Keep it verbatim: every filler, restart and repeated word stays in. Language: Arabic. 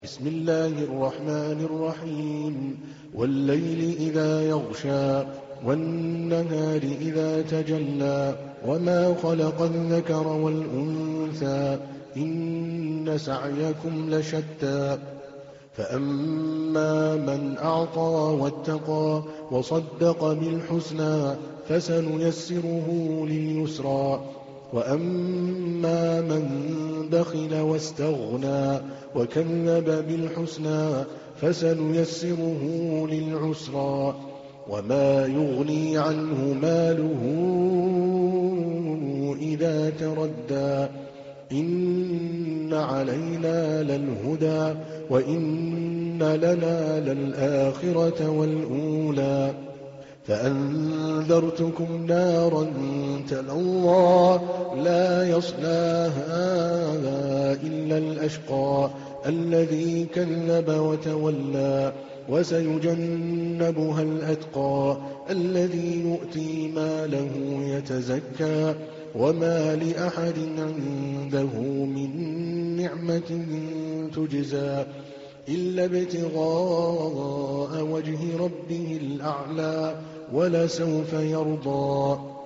بسم الله الرحمن الرحيم والليل إذا يغشى والنهار إذا تجلى وما خلق الذكر والأنثى إن سعيكم لشتى فأما من أعطى واتقى وصدق بالحسنى فسنيسره لليسرى وأما من بخل واستغنى وكذب بالحسنى فسنيسره للعسرى وما يغني عنه ماله إذا تردى إن علينا للهدى وإن لنا للآخرة والأولى فأنذرتكم نارا تلظى لا يصلاها إلا الأشقى الذي كذب وتولى وسيجنبها الأتقى الذي يؤتي ماله يتزكى وما لأحد عنده من نعمة تجزى إلا ابتغاء وجه ربه الأعلى ولسوف يرضى